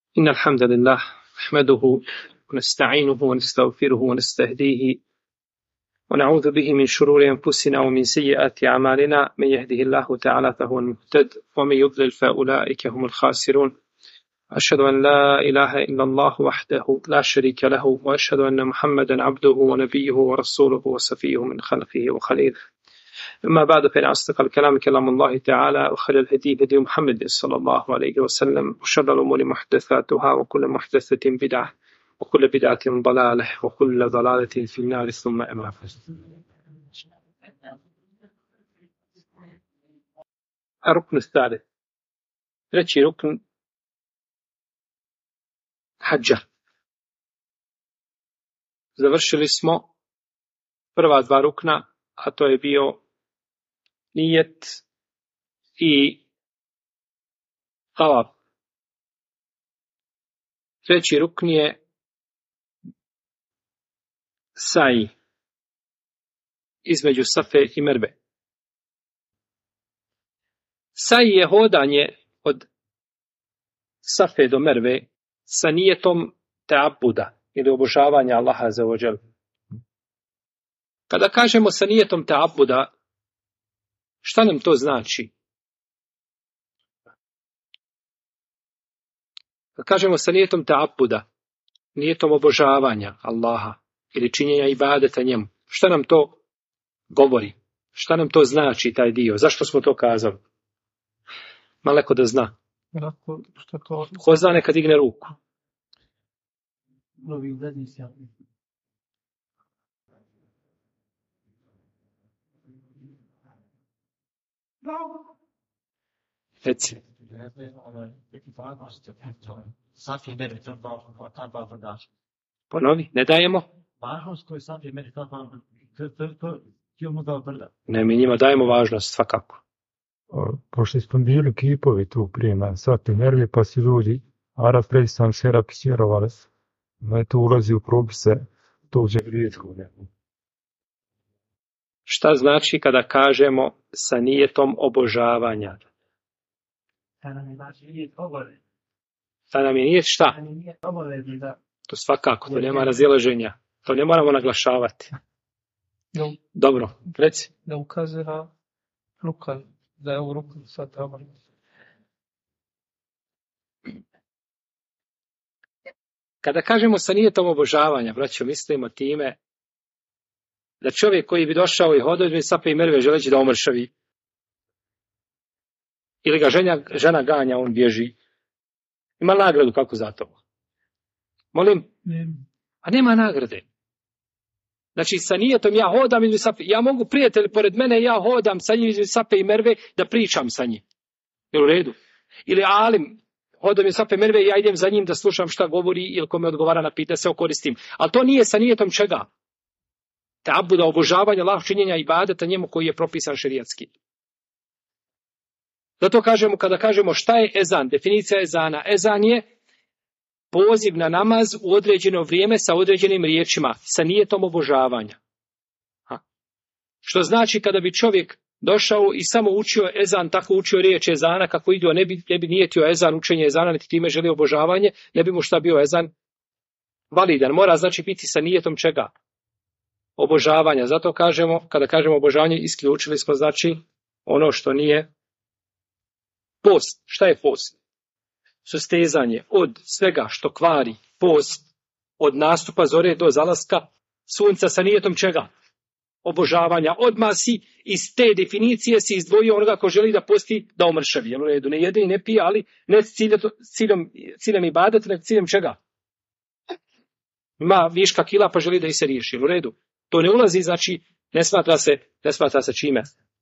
إن الحمد لله نحمده ونستعينه ونستغفره ونستهديه ونعوذ به من شرور أنفسنا ومن سيئات أعمالنا. من يهده الله تعالى فهو المهتد ومن يضلل فأولئك هم الخاسرون. أشهد أن لا إله إلا الله وحده لا شريك له وأشهد أن محمدا عبده ونبيه ورسوله وصفيه من خلقه وخليله. أما بعد فإن أصدق الكلام كلام الله تعالى وخير الهدي هدي محمد صلى الله عليه وسلم وشر الأمور محدثاتها وكل محدثة بدعة وكل بدعة ضلالة وكل ضلالة في النار ثم أما بعد. الركن الثالث treći rukn hadža. Završili smo prva dva rukna, a to je bio nijet i tavaf. Treći rukn je sa'i između Safe i Merve. Sa'i je hodanje od Safe do Merve sa nijetom teabuda ili obožavanja Allaha azza wa džel. Kada kažemo sa nijetom teabuda, šta nam to znači? Kada kažemo sa nijetom teabuda, nijetom obožavanja Allaha ili činjenja ibadeta njemu, šta nam to govori? Šta nam to znači taj dio? Zašto smo to kazali? Maleko da zna. Ko zna neka digne ruku? Reci. Ponovi, ne dajemo? Ne, mi njima dajemo važnost, svakako. Pošto smo bili kipovi tu prije na Safi Mervi, pa si ljudi, Arab predstavno sera pisjerovali, to ulazi u propise tog dževrijetskog. Šta znači kada kažemo sa nijetom obožavanja? Da nam je znači nijet obavezan. Da nam je nijet šta? Da nam je nijet obavezan, da. To svakako, to nema razilaženja. To ne moramo naglašavati. Dobro, reci. Da ukazuje na rukan, da je u ruku sad tamo. Kada kažemo sa nijetom obožavanja, braćo, mislimo time da čovjek koji bi došao i hodao između Safe i Merve želeći da omršavi, ili ga žena ganja, on bježi, ima nagradu kako za to? Molim? A nema nagrade. Znači, sa nijetom ja hodam između Safe, ja mogu prijatelj pored mene, ja hodam sa njim između Safe i Merve da pričam sa njim. Je u redu? Ili alim, hodam između Safe i Merve i ja idem za njim da slušam šta govori ili ko me odgovara na pitanje, se okoristim. Ali to nije sa nijetom čega? Teabuda, obožavanja, Allahu, činjenja ibadeta njemu koji je propisan šerijatski. Zato kažemo, kada kažemo šta je ezan, definicija ezana. Ezan je poziv na namaz u određeno vrijeme sa određenim riječima, sa nijetom obožavanja. Što znači kada bi čovjek došao i samo učio ezan, tako učio riječ ezana, kako idio, ne bi nijetio ezan, učenje ezana, niti time želi obožavanje, ne bi mu šta bio ezan validan. Mora znači biti sa nijetom čega? Obožavanja. Zato kažemo, kada kažemo obožavanje, isključili smo znači ono što nije post. Šta je post? Sustezanje od svega što kvari post, od nastupa zore do zalaska sunca sa nijetom čega? Obožavanja. Odmah si iz te definicije si izdvojio onoga ko želi da posti da omršavi. Jel u redu? Ne jede i ne pije, ali ne ciljem ibadeta, nego ciljem čega? Ima viška kila pa želi da ih se riješi. Jel u redu? To ne ulazi, znači ne smatra se čime.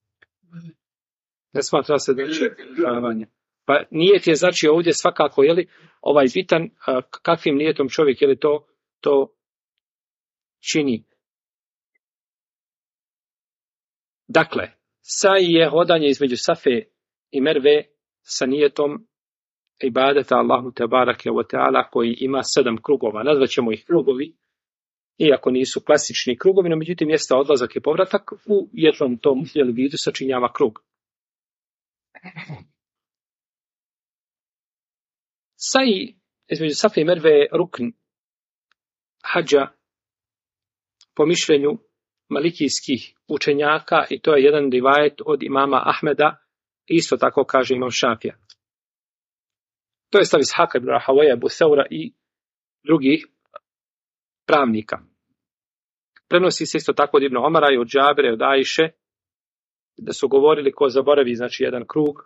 Ne smatra se obožavanje. Pa nijet je znači ovdje svakako bitan kakvim nijetom čovjek to čini. Dakle, sa'i je hodanje između Safe i Merve sa nijetom ibadeta Allahu tebarake wa ta'ala koji ima 7 krugova. Nazvaćemo ih krugovi, iako nisu klasični krugovi, no međutim jeste odlazak i povratak u jednom tom vidu sačinjava krug. Sa'i između Safe i Merve je rukn hadža po mišljenju malikijskih učenjaka i to je jedan rivajet od imama Ahmeda, isto tako kaže imam Šafija. To je stav Ishaka ibn Rahavaja, Ebu Seura i drugih pravnika. Prenosi se isto tako od Ibn Omara i od Džabira i od Ajše da su govorili ko zaboravi znači jedan krug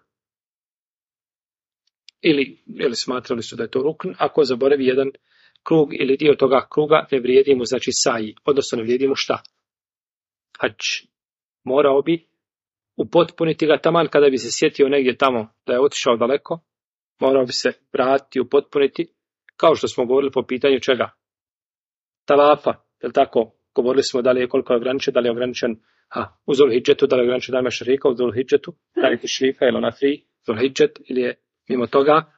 ili smatrali su da je to rukn, ako zaboravi jedan krug ili dio toga kruga ne vrijedi mu znači saji, odnosno ne vrijedi mu šta? Hadž. Morao bi upotpuniti ga taman kada bi se sjetio negdje tamo da je otišao daleko, morao bi se vratiti, upotpuniti, kao što smo govorili po pitanju čega? Tavafa, je li tako? Govorili smo da li je koliko je ograničen, da li je ograničen u Zulhidžetu, da li je ograničen dan Mešarika u Zulhidžetu, da li je Tišrika ili ona 3, Zulhidžet ili je mimo toga,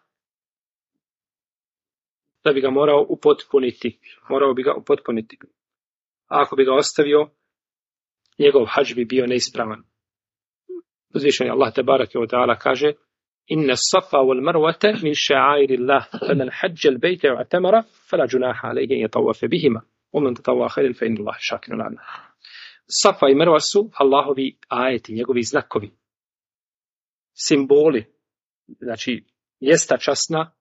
da bi ga morao upotpuniti. Morao bi ga upotpuniti. A ako bi ga ostavio, njegov hadž bi bio neispravan. Uzvišeni Allah tebareke ve taala kaže: Inna as-safa wal marwata min sha'airillah, faman hajja al-bayta wa i'tamara fala junaha alayhi an yatawafa bihima, wa man tatawwa khayran fa inna Allaha shakirun alim. Safa i Marwa su Allahovi ajeti, njegovi znakovi, simboli, znači jesta časna.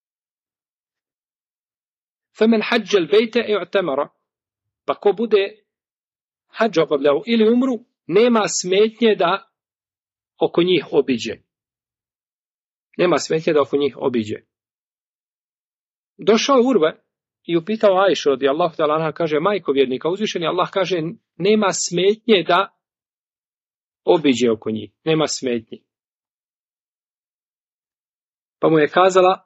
Faman hajja al-bayta wa i'tamara, pa ko bude hadž obavljao ili umru, nema smetnje da oko njih obiđe. Nema smetnje da oko njih obiđe. Došao je Urve i upitao Ajšu radijallahu ta'ala anha, kaže, majko vjernika, uzvišeni Allah kaže, nema smetnje da obiđe oko njih. Nema smetnje. Pa mu je kazala,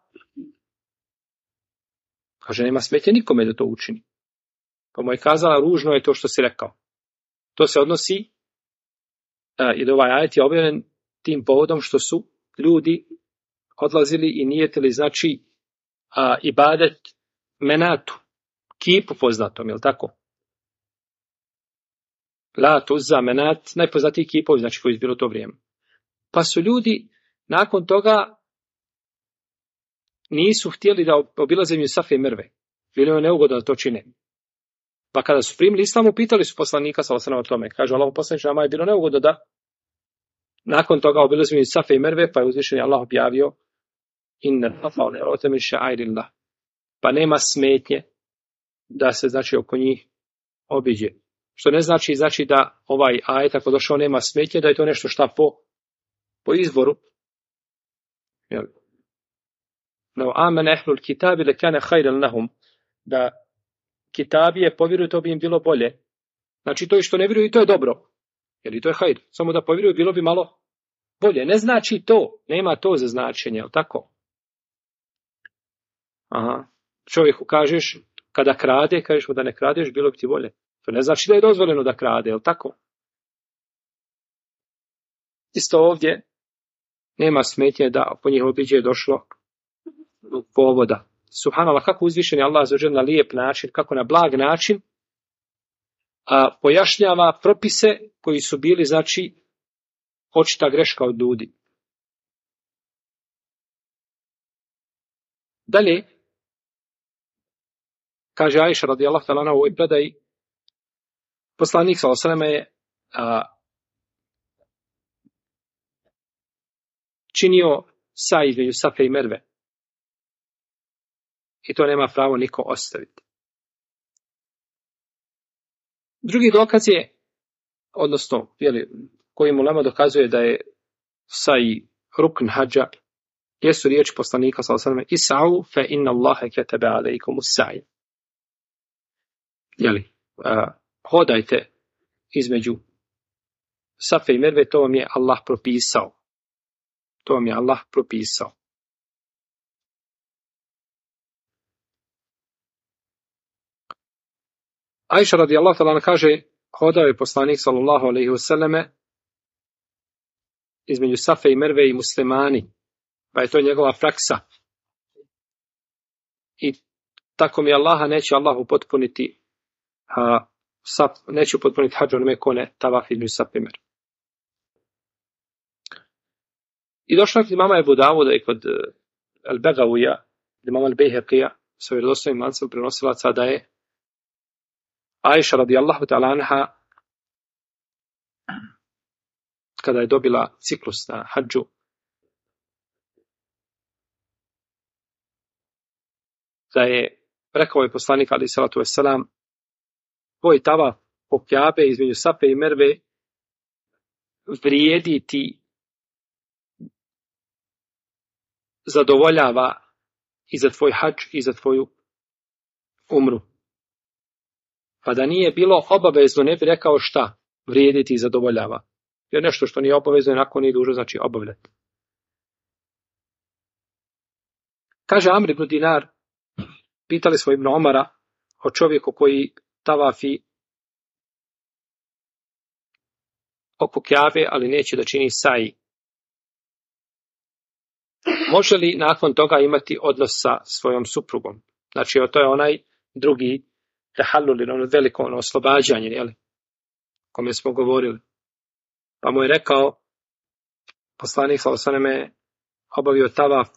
kaže, nema smetnje nikome da to učini. Pa mu je kazala, ružno je to što si rekao. To se odnosi, i da ovaj ajet je objavljen tim povodom što su ljudi odlazili i nijetili, znači, ibadet menatu, kipu poznatom, jel tako? Lat, Uzza, Menat, najpoznatiji kipovi, znači koji je bilo to vrijeme. Pa su ljudi nakon toga nisu htjeli da obilaze im Safe i Merve. Bilo je neugodno da to čine. Pa kada su primili islamu, pitali su poslanika sallallahu o tome. Kaže, Allah poslaniče, nama je bilo neugodno da nakon toga obilazimo Safe i Merve, pa je uzvišeni Allah objavio inna safa wal marwa min sha'airillah. Pa nema smetnje da se znači oko njih obiđe. Što ne znači da ovaj ajet ako došao nema smetnje, da je to nešto šta po izboru. Jel? No amana ahlul kitabi lakana khayran lahum, da kitabije povjeruju, to bi im bilo bolje. Znači to što ne vjeruju, to je dobro. Jer i to je hajr. Samo da povjeruju bilo bi malo bolje. Ne znači to. Nema to za značenje. Jel tako? Aha. Čovjeku kažeš kada krade, kažeš mu da ne kradeš, bilo bi ti bolje. To ne znači da je dozvoljeno da krade. Jel tako? Isto ovdje nema smetnje da po njih obiđe došlo povoda. Subhanallah, kako uzvišen je Allah azza na lijep način, kako na blag način pojašnjava propise koji su bili, znači, očita greška od ljudi. Dalje, kaže Ajša radijallahu ta'ala anha u ovoj predaji, poslanik sallallahu alejhi ve sellem je činio saj između Safe i Merve. I to nema pravo niko ostaviti. Drugi dokaz je, odnosno, koji mu ulema dokazuje da je saj rukn hadža, jesu riječi poslanika sallallahu alejhi ve sellem: Is'au fa inna Allaha kataba alejkum as-sa'i. Hodajte između Safe i Merve, to vam je Allah propisao. To vam je Allah propisao. Ajša radijallahu ta'ala kaže, hodao je poslanik sallallahu alejhi ve selleme između Safe i Merve i muslimani, pa je to njegova praksa. I tako mi Allaha neće Allah upotpuniti neće upotpuniti hadž onome ko ne tavaf između Safe i Merve. I došlo je kod imama Ebu Davuda i kod Al-Begavija Imam al-Bejheqija sa vjerodostojnim lancem prenosilaca da je Ajša radijallahu ta'ala anha kada je dobila ciklus na hadžu da je rekao je poslanik alejhi salatu vesselam tvoj tavaf po Kjabe između Safe i Merve vrijedi ti zadovoljava i za tvoj hadž i za tvoju umru. Pa da nije bilo obavezno, ne bi rekao šta vrijediti i zadovoljava. Jer nešto što nije obavezno, onako nije dužno, znači obavljati. Kaže Amr ibn Dinar, pitali smo Ibn Omara o čovjeku koji tavafi oko Kjabe, ali neće da čini saji. Može li nakon toga imati odnos sa svojom suprugom? Znači, to je onaj drugi tahallul, ono veliko ono oslobađanje, jel? Kome smo govorili. Pa mu je rekao, poslanik sallallahu alejhi ve sellem obavio tavaf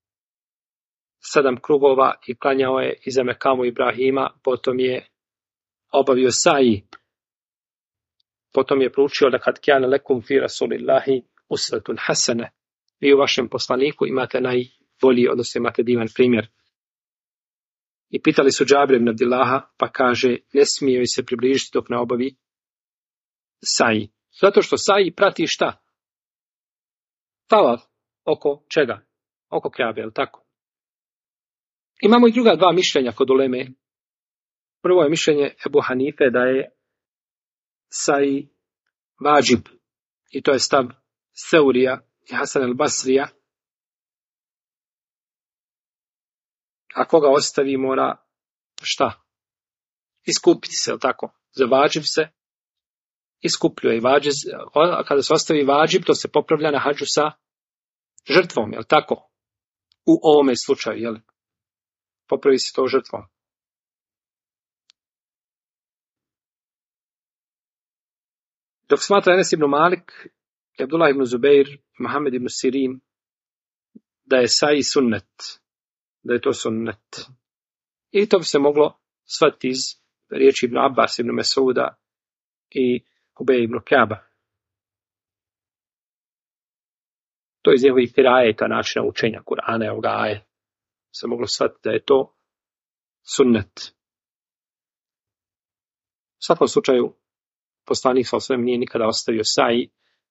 7 krugova i klanjao je iza Mekamu Ibrahima, potom je obavio saji. Potom je proučio da kad kjane lekum fi rasulillahi usratun hasane. Vi u vašem poslaniku imate najbolji, odnosno imate divan primjer. I pitali su Džabir ibn Abdillaha, pa kaže, ne smije joj se približiti dok ne obavi saji. Zato što saji prati šta? Tavaf oko čega? Oko Kjabe, je li tako? Imamo i druga dva mišljenja kod uleme. Prvo je mišljenje Ebu Hanife da je saji vađib. I to je stav Seurija i Hasan al-Basrija. A koga ostavi mora šta? Iskupiti se, je li tako? Za vađib se iskupljuje. A kada se ostavi vađib, to se popravlja na hadžu sa žrtvom, je li tako? U ovome slučaju, je li? Popravi se to žrtvom. Dok smatra Enes ibn Malik, Abdullah ibn Zubeir, Mohamed ibn Sirin, da je saji sunnet, da je to sunnet. I to bi se moglo shvatiti iz riječi ibn Abbas, ibn Mesuda i Ubej ibn Kjaba. To je iz njegovih kirajeta, načina učenja Kur'ana, evo ga aje. Se moglo shvatiti da je to sunnet. U svakom slučaju, poslanik sallallahu alejhi ve sellem nije nikada ostavio saji.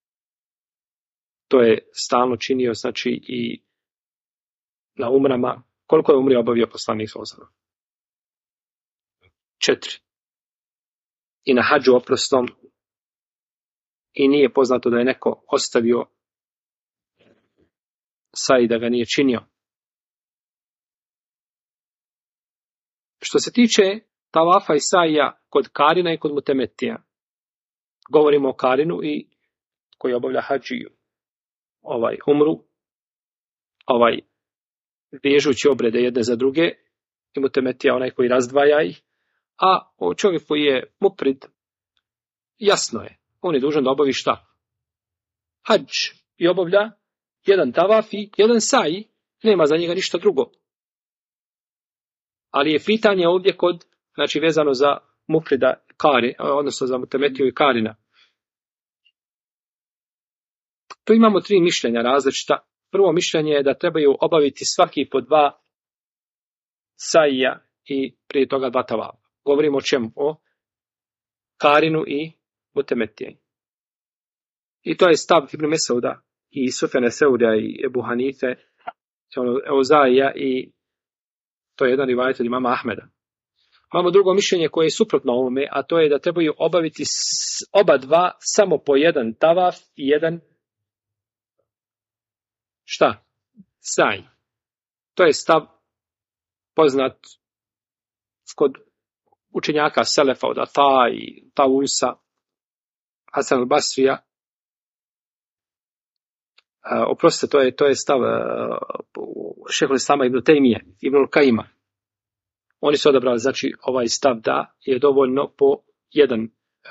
To je stalno činio, znači i na umrama. Koliko je umri obavio poslanik sallallahu alejhi ve sellem? 4. I na hadžu oprostom. I nije poznato da je neko ostavio saji, da ga nije činio. Što se tiče tavafa i sajja kod Karina i kod Mutemetija, govorimo o Karinu i koji obavlja hadžiju, umru, vežući obrede jedne za druge, i Mutemetija onaj koji razdvaja ih, a o čovjek koji je muprid, jasno je, on je dužan da obavi šta? Hadž i obavlja jedan tavaf i jedan saji, nema za njega ništa drugo. Ali je pitanje ovdje kod, znači vezano za muprida Kari, odnosno za Mutemetiju i Karina. Tu imamo 3 mišljenja različita. Prvo mišljenje je da trebaju obaviti svaki po 2 sajija i prije toga 2 tavafa. Govorimo o čemu? O Karinu i Mutemetiji. I to je stav Ibn Mesauda i Sufjana Seurija i Ebu Hanife, Euzaija, i to je jedan rivajet od imama Ahmeda. Imamo drugo mišljenje koje je suprotno ovome, a to je da trebaju obaviti oba 2 samo po 1 tavaf i 1 šta? Saj. To je stav poznat kod učenjaka Selefa od Ata i Tausa, Hasan al-Basrija. Oprostite, to je stav Šejhul Islama ibn Tejmije, ibn Kajima. Oni su odabrali, znači, ovaj stav da je dovoljno po 1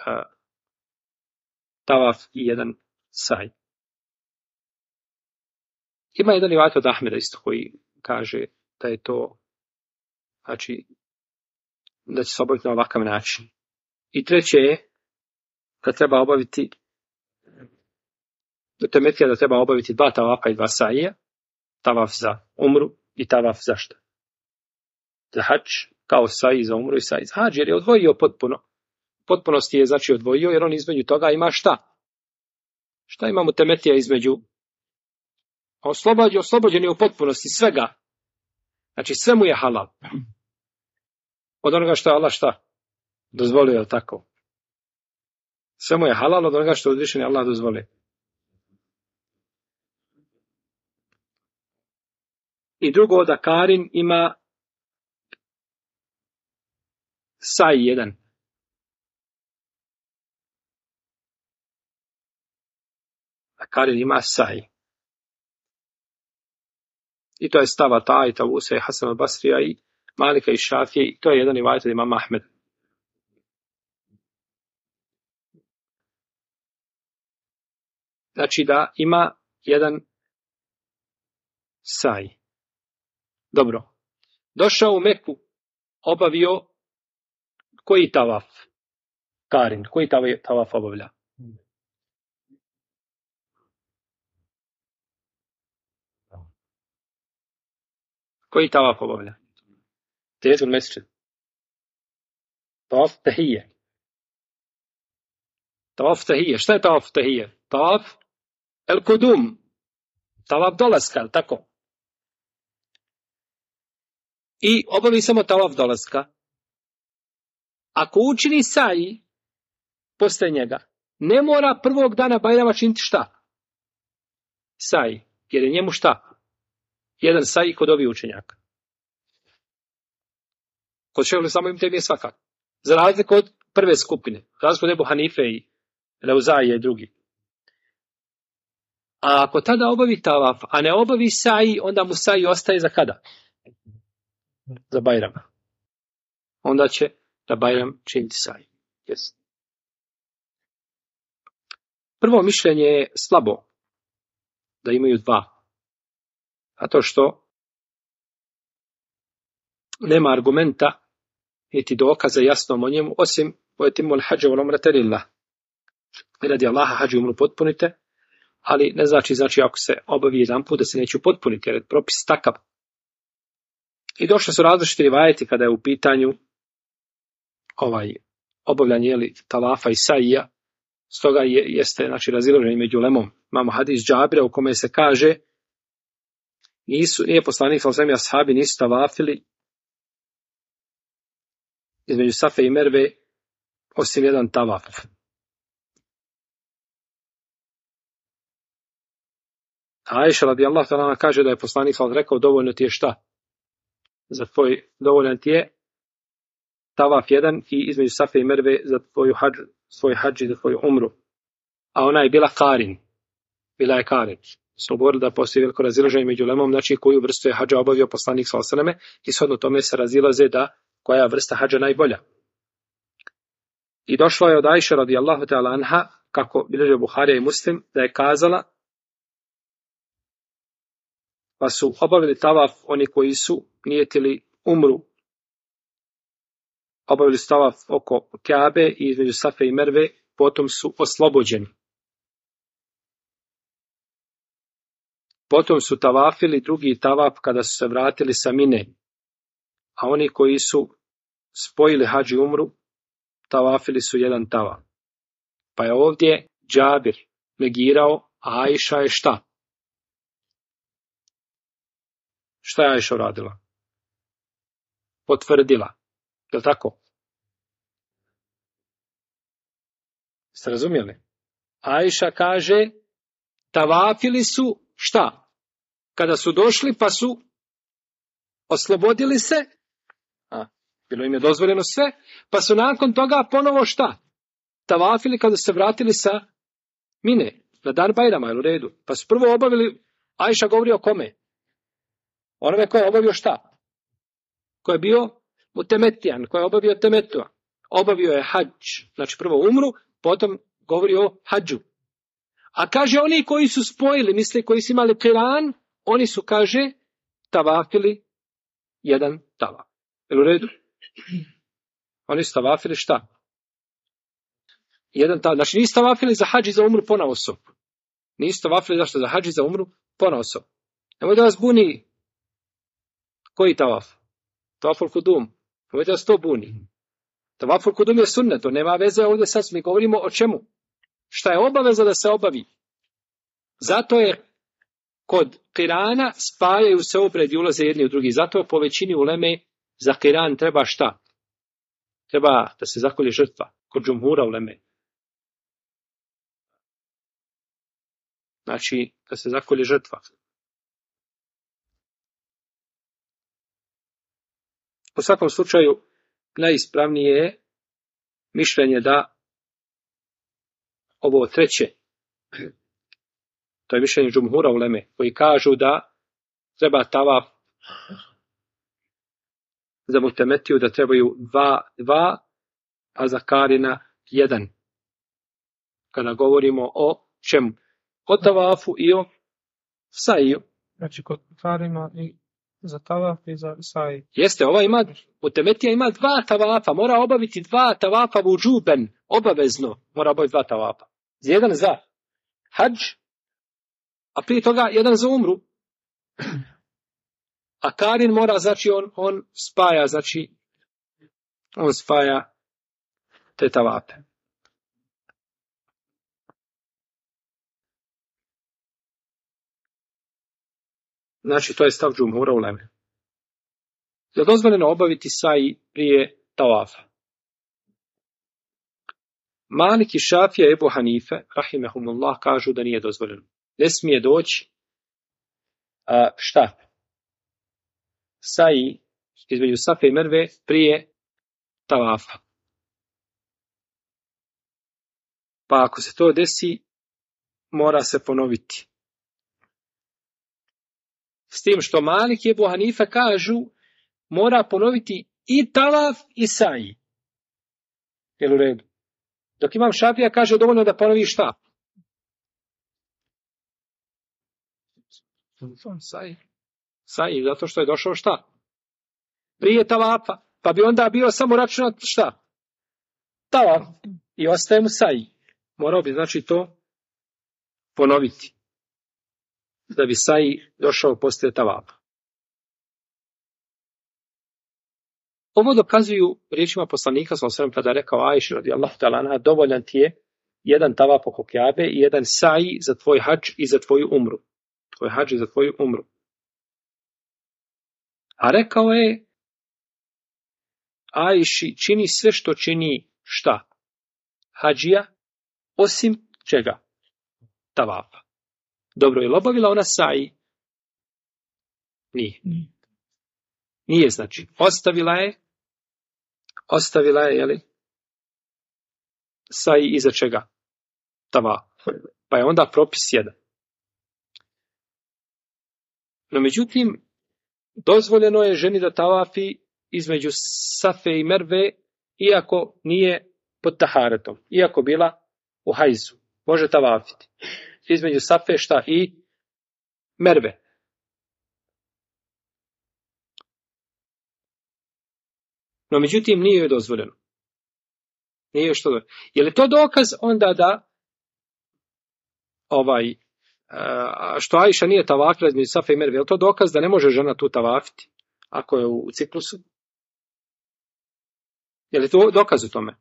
tavaf i 1 saj. Ima jedan rivajet od Ahmeda isto koji kaže da je to, znači, da će se obaviti na ovakav način. I treće je, kad treba obaviti, temetija da treba obaviti 2 tavafa i 2 saija, tavaf za umru i tavaf za šta? Za hadž, kao saji za umru i saji za hadž, jer je odvojio potpuno. Potpunosti je znači odvojio, jer on između toga ima šta? Šta imamo temetija između? Oslobođen je u potpunosti svega. Znači sve mu je halal. Od onoga što je Allah šta? Dozvolio, je tako? Sve mu je halal od onoga što je uzvišeni Allah dozvolio. I drugo, da karin ima saj jedan. Da karin ima saj. I to je stava ta i Tavusa i Hasan al-Basrija i Malika i Šafije. I to je jedan rivajet od imama Ahmed. Znači da ima jedan saj. Dobro. Došao u Meku, obavio koji tavaf? Karin. Koji tavaf obavlja? Koji tavaf obavlja? Težul mesčid. Tavaf tahije. Tavaf tahije. Šta je tavaf tahije? Tavaf el kudum. Tavaf dolaska, tako? I obavi samo tavaf dolaska. Ako učini saji posle njega, ne mora prvog dana Bajrama činiti šta? Saji. Jer je njemu šta? Jedan saji kod ovih učenjaka. Kod šeho samo im tebi je svakako. Za razliku od prve skupine. Za razliku od Ebu Hanife i Reuzaije i drugi. A ako tada obavi tavaf, a ne obavi saji, onda mu saji ostaje za kada? Za Bajrama. Onda će da Bajram činiti saji. Yes. Prvo mišljenje je slabo. Da imaju 2. A to što nema argumenta niti dokaza jasnom o njemu, osim pojetimul hađa vol umrata lillah. Radi Allaha hađu umru potpunite, ali ne znači ako se obavi jedan put da se neće potpuniti, jer je propis takav. I došli su različiti rivajeti kada je u pitanju obavljanje tavafa i saija, stoga jeste razilaženje među ulemom. Imamo hadis Džabira u kome se kaže nije poslanik sallallahu alejhi ve sellem ashabi nisu tavafili između Safe i Merve osim jedan tavaf. Ajša radijallahu ta'ala kaže da je poslanik sallallahu rekao dovoljno ti je šta? Dovoljan ti je tavaf jedan i između Safe i Merve za svoj hadž i za tvoju umru. A ona je bila karin. Bila je karin. Smo govorili da postoji veliko razilaženje među ulemom, znači koju vrstu je hadža obavio poslanik sallallahu alejhi ve selleme i shodno tome se razilaze da koja vrsta hadža najbolja. I došlo je od Ajše radijallahu ta'ala anha, kako bilježe Buharija i Muslim, da je kazala pa su obavili tavaf oni koji su nijetili umru. Obavili su tavaf oko Kjabe i između Safe i Merve, potom su oslobođeni. Potom su tavafili drugi tavaf kada su se vratili sa Mine. A oni koji su spojili hadž i umru, tavafili su jedan tavaf. Pa je ovdje Džabir negirao, a Ajša je šta? Šta je Ajša uradila? Potvrdila. Je li tako? Ste razumjeli? Ajša kaže, tavafili su šta? Kada su došli pa su oslobodili se, bilo im je dozvoljeno sve, pa su nakon toga ponovo šta? Tavafili kada su se vratili sa Mine, na dan Bajrama, je u redu. Pa su prvo obavili, Ajša govori o kome? Onome ko je obavio šta? Ko je bio mutemetijan, ko je obavio temetua. Obavio je hadž, znači prvo umru, potom govori o hadžu. A kaže oni koji su spojili, misle koji su imali qiran, oni su, kaže, tavafili jedan tavaf. Jel u redu? Oni su tavafili šta? Jedan tavaf. Znači nisu tavafili za hadž i za umru ponaosob. Nisu tavafili zašto? Za hadž i za umru ponaosob. Nemoj da vas buni koji tavaf? Tavaful kudum. Nemoj da vas to buni. Tavaful kudum je sunnet, to nema veze ovdje sad mi govorimo o čemu. Šta je obaveza da se obavi? Zato je kod kirana spajaju se opred i ulaze jedni u drugi. Zato po većini uleme za kiran treba šta? Treba da se zakolje žrtva. Kod džumhura uleme. Znači, da se zakolje žrtva. U svakom slučaju, najispravnije je mišljenje da ovo treće, to je mišljenje džumhura uleme, koji kažu da treba tavaf za mutemetiju, da trebaju dva, a za karina jedan. Kada govorimo o čemu? O tavafu i o saiju. Znači kod karima i za tavaf i za saji. Jeste, ova ima, mutemetija ima 2 tavafa, mora obaviti 2 tavafa vudžuben, obavezno mora obaviti 2 tavafa. Jedan za hadž, a prije toga jedan za umru. A karin mora, znači on spaja, znači on spaja te tavafe. Znači, to je stav džumhura uleme. Je dozvoljeno obaviti saji prije tavafa? Malik i Šafija i Ebu Hanife, rahimehumullah, kažu da nije dozvoljeno. Ne smije doći šta? Saji između Safe i Merve prije tavafa. Pa ako se to desi, mora se ponoviti. S tim što Malik i Ebu Hanife kažu, mora ponoviti i tavaf i saji. Jel u redu? Dok Imam Šafija kaže dovoljno da ponovi šta? Saji, zato što je došao šta? Prije tavafa. Pa bi onda bio samo računat šta? Tavaf. I ostaje mu saji. Morao bi znači to ponoviti. Da bi saji došao poslije tavafa. Ovo dokazuju riječima poslanika sallallahu alejhi ve sellem kada je rekao Ajši radijallahu ta'ala anha, dovoljan ti je jedan tavaf oko Kjabe i jedan saji za tvoj hadž i za tvoju umru. Tvoj hadž i za tvoju umru. A rekao je Ajši, čini sve što čini šta? Hadžija, osim čega? Tavafa. Dobro, je li obavila ona saji? Nije. Nije, znači. Ostavila je, jeli? Saji iza čega? Tavafa. Pa je onda propis jedan. No, međutim, dozvoljeno je ženi da tavafi između Safe i Merve, iako nije pod taharetom, iako bila u hajzu. Može tavafiti. Između Safe šta i Merve. No, međutim, nije joj dozvoljeno. Nije joj što dozvoljeno. Je li to dokaz onda da što Ajša nije tavafila između Safe i Merve, je li to dokaz da ne može žena tu tavafiti ako je u ciklusu? Je li to dokaz u tome?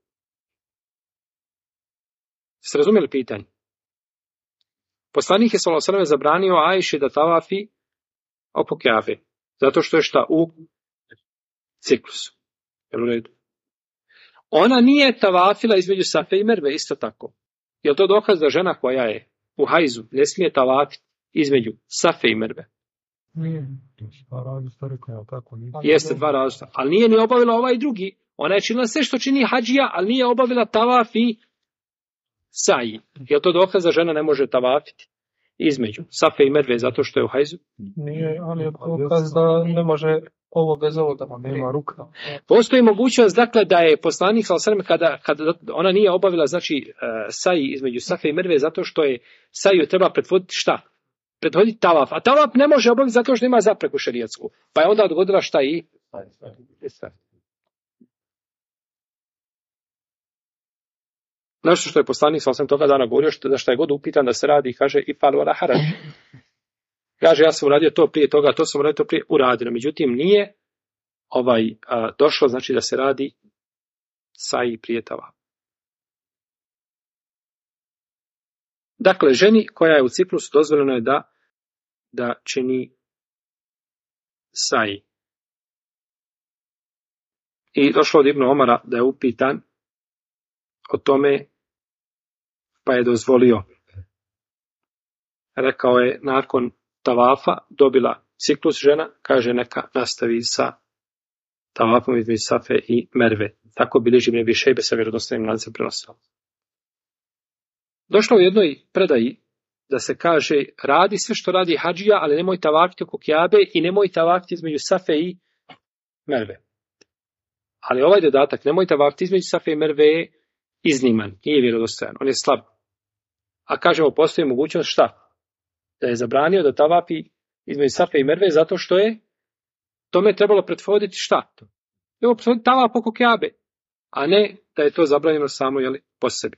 Ste razumjeli pitanje? Poslanik je sallallahu alejhi ve sellem zabranio Ajši da tavafi oko Kjabe, zato što je šta u ciklusu. Jel u redu? Ona nije tavafila između Safe i Merve, isto tako. Je li to dokaz da žena koja je u hajzu ne smije tavafiti između Safe i Merve? Nije. Tako, Jeste 2 različita. Ali nije ni obavila ovaj drugi. Ona je činila sve što čini hadžija, ali nije obavila tavaf i saji. Je li to dokaz da žena ne može tavafiti između Safe i Merve zato što je u hajzu? Nije, ali je dokaz da ne može ovo bez ovoga. Nema ruka. Postoji mogućnost, dakle, da je poslanik sallallahu alejhi ve sellem kada ona nije obavila, znači, saji između Safe i Merve zato što je saju treba pretvoriti šta? prethoditi tavaf. A tavaf ne može obaviti zato što ima zapreku šerijetsku. Pa je onda odgodila šta i? Nešto što je poslanik sa osam toga dana govorio, da šta je god upitan da se radi, kaže i fal wala haraj. Kaže, ja sam uradio to prije toga, to sam uradio to prije, uradio. Međutim, nije došlo, znači da se radi saji prije tavafa. Dakle, ženi koja je u ciklusu dozvoljeno je da čini saji. I došlo od Ibn Omara da je upitan o tome, pa je dozvolio. Rekao je, nakon tavafa dobila ciklus žena, kaže neka nastavi sa tavafom između Safe i Merve. Tako bilježi Ibn Abi Šejbe sa vjerodostojnim lancem prenosilaca. Došlo u jednoj predaji da se kaže, radi sve što radi hadžija, ali nemoj tavafiti oko Kjabe i nemoj tavafiti između Safe i Merve. Ali ovaj dodatak, nemoj tavafiti između Safe i Merve, je izniman, nije vjerodostojan, on je slab. A kažemo, postoji mogućnost šta? Da je zabranio da tavafi između Safe i Merve zato što je tome trebalo prethoditi šta? Evo prethoditi tavaf oko Kjabe, a ne da je to zabranjeno samo po sebi.